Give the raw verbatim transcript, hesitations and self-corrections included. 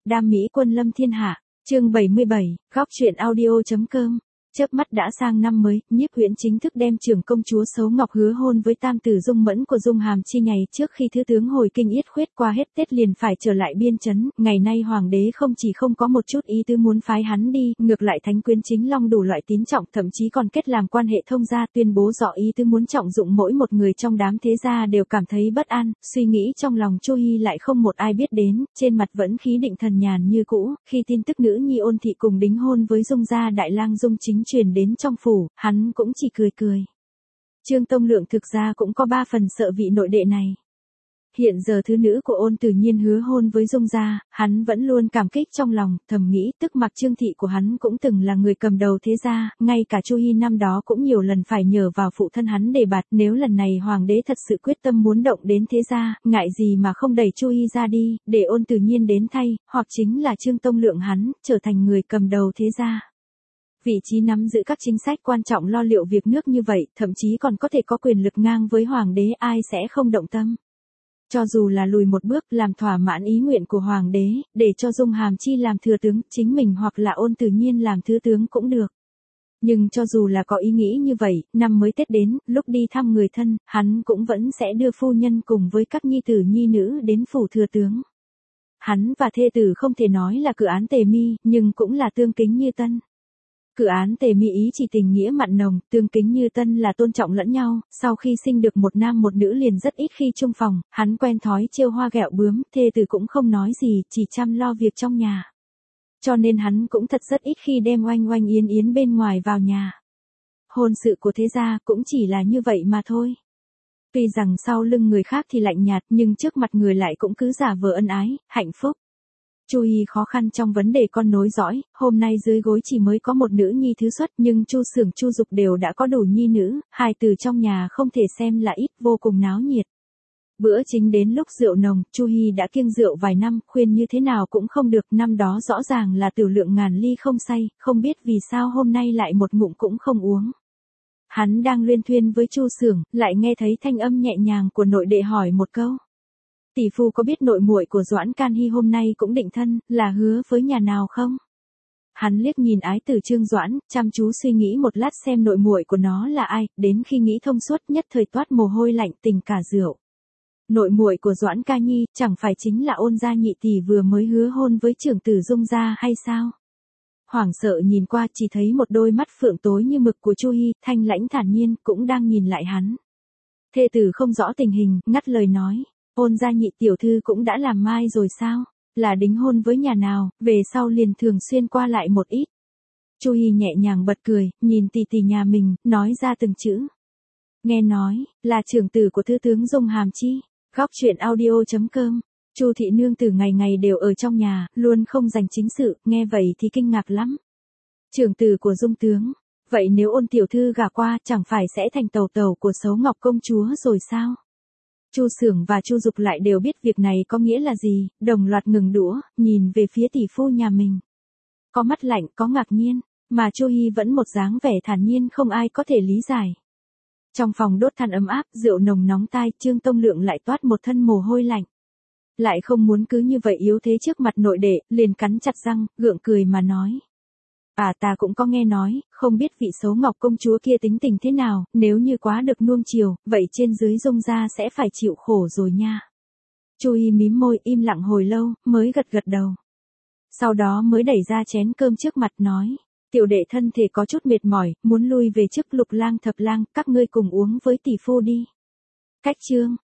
đam mỹ quân lâm thiên hạ, chương bảy mươi bảy, góc truyện audio.com. Chớp mắt đã sang năm mới, Nhiếp Huyễn chính thức đem trưởng công chúa Sấu Ngọc hứa hôn với tam tử Dung Mẫn của Dung Hàm Chi ngày trước khi thứ tướng hồi kinh yết khuyết qua hết Tết liền phải trở lại biên trấn. Ngày nay hoàng đế không chỉ không có một chút ý tứ muốn phái hắn đi, ngược lại thánh quyến chính long đủ loại tín trọng, thậm chí còn kết làm quan hệ thông gia, tuyên bố rõ ý tứ muốn trọng dụng mỗi một người trong đám thế gia đều cảm thấy bất an, suy nghĩ trong lòng Chu Hi lại không một ai biết đến, trên mặt vẫn khí định thần nhàn như cũ. Khi tin tức nữ nhi Ôn thị cùng đính hôn với Dung gia đại lang Dung Chính truyền đến trong phủ, hắn cũng chỉ cười cười. Trương Tông Lượng thực ra cũng có ba phần sợ vị nội đệ này. Hiện giờ thứ nữ của Ôn Tử Nhiên hứa hôn với Dung gia, hắn vẫn luôn cảm kích trong lòng, thầm nghĩ tức mặc Trương thị của hắn cũng từng là người cầm đầu thế gia, ngay cả Chu Hi năm đó cũng nhiều lần phải nhờ vào phụ thân hắn đề bạt, nếu lần này hoàng đế thật sự quyết tâm muốn động đến thế gia, ngại gì mà không đẩy Chu Hi ra đi, để Ôn Tử Nhiên đến thay, hoặc chính là Trương Tông Lượng hắn, trở thành người cầm đầu thế gia. Vị trí nắm giữ các chính sách quan trọng lo liệu việc nước như vậy, thậm chí còn có thể có quyền lực ngang với hoàng đế, ai sẽ không động tâm. Cho dù là lùi một bước làm thỏa mãn ý nguyện của hoàng đế, để cho Dung Hàm Chi làm thừa tướng, chính mình hoặc là Ôn Tử Nhiên làm thứ tướng cũng được. Nhưng cho dù là có ý nghĩ như vậy, năm mới Tết đến, lúc đi thăm người thân, hắn cũng vẫn sẽ đưa phu nhân cùng với các nhi tử nhi nữ đến phủ thừa tướng. Hắn và thê tử không thể nói là cử án tề mi, nhưng cũng là tương kính như tân. Cử án tề mi ý chỉ tình nghĩa mặn nồng, tương kính như tân là tôn trọng lẫn nhau, sau khi sinh được một nam một nữ liền rất ít khi chung phòng, hắn quen thói trêu hoa ghẹo bướm, thê tử cũng không nói gì, chỉ chăm lo việc trong nhà. Cho nên hắn cũng thật rất ít khi đem oanh oanh yến yến bên ngoài vào nhà. Hôn sự của thế gia cũng chỉ là như vậy mà thôi. Tuy rằng sau lưng người khác thì lạnh nhạt nhưng trước mặt người lại cũng cứ giả vờ ân ái, hạnh phúc. Chu Hi khó khăn trong vấn đề con nối dõi, hôm nay dưới gối chỉ mới có một nữ nhi thứ xuất nhưng Chu Sưởng Chu Dục đều đã có đủ nhi nữ, hai từ trong nhà không thể xem là ít, vô cùng náo nhiệt. Bữa chính đến lúc rượu nồng, Chu Hi đã kiêng rượu vài năm, khuyên như thế nào cũng không được, năm đó rõ ràng là tiểu lượng ngàn ly không say, không biết vì sao hôm nay lại một ngụm cũng không uống. Hắn đang luyên thuyên với Chu Sưởng, lại nghe thấy thanh âm nhẹ nhàng của nội đệ hỏi một câu. Tỷ phu có biết nội muội của Doãn Can Hy hôm nay cũng định thân, là hứa với nhà nào không? Hắn liếc nhìn ái tử Trương Doãn, chăm chú suy nghĩ một lát xem nội muội của nó là ai, đến khi nghĩ thông suốt nhất thời toát mồ hôi lạnh tình cả rượu. Nội muội của Doãn Ca Nhi, chẳng phải chính là Ôn gia nhị tỷ vừa mới hứa hôn với trưởng tử Dung gia hay sao? Hoảng sợ nhìn qua chỉ thấy một đôi mắt phượng tối như mực của Chu Hi, thanh lãnh thản nhiên, cũng đang nhìn lại hắn. Thê tử không rõ tình hình, ngắt lời nói. Ôn gia nhị tiểu thư cũng đã làm mai rồi sao? Là đính hôn với nhà nào, về sau liền thường xuyên qua lại một ít. Chu Hi nhẹ nhàng bật cười, nhìn tỷ tỷ nhà mình, nói ra từng chữ. Nghe nói, là trưởng tử của thứ tướng Dung Hàm Chi. Góc truyện audio.com. Chu thị nương tử ngày ngày đều ở trong nhà, luôn không dành chính sự, nghe vậy thì kinh ngạc lắm. Trưởng tử của Dung tướng, vậy nếu Ôn tiểu thư gả qua, chẳng phải sẽ thành tàu tàu của Sấu Ngọc công chúa rồi sao? Chu Sưởng và Chu Dục lại đều biết việc này có nghĩa là gì, đồng loạt ngừng đũa, nhìn về phía tỷ phu nhà mình. Có mắt lạnh, có ngạc nhiên, mà Chu Hi vẫn một dáng vẻ thản nhiên không ai có thể lý giải. Trong phòng đốt than ấm áp, rượu nồng nóng tai, Trương Tông Lượng lại toát một thân mồ hôi lạnh. Lại không muốn cứ như vậy yếu thế trước mặt nội đệ, liền cắn chặt răng, gượng cười mà nói. À ta cũng có nghe nói, không biết vị Sấu Ngọc công chúa kia tính tình thế nào, nếu như quá được nuông chiều, vậy trên dưới Dung gia sẽ phải chịu khổ rồi nha. Chu Hi mím môi im lặng hồi lâu, mới gật gật đầu. Sau đó mới đẩy ra chén cơm trước mặt nói, tiểu đệ thân thể có chút mệt mỏi, muốn lui về trước Lục lang Thập lang, các ngươi cùng uống với tỷ phu đi. Cách chương.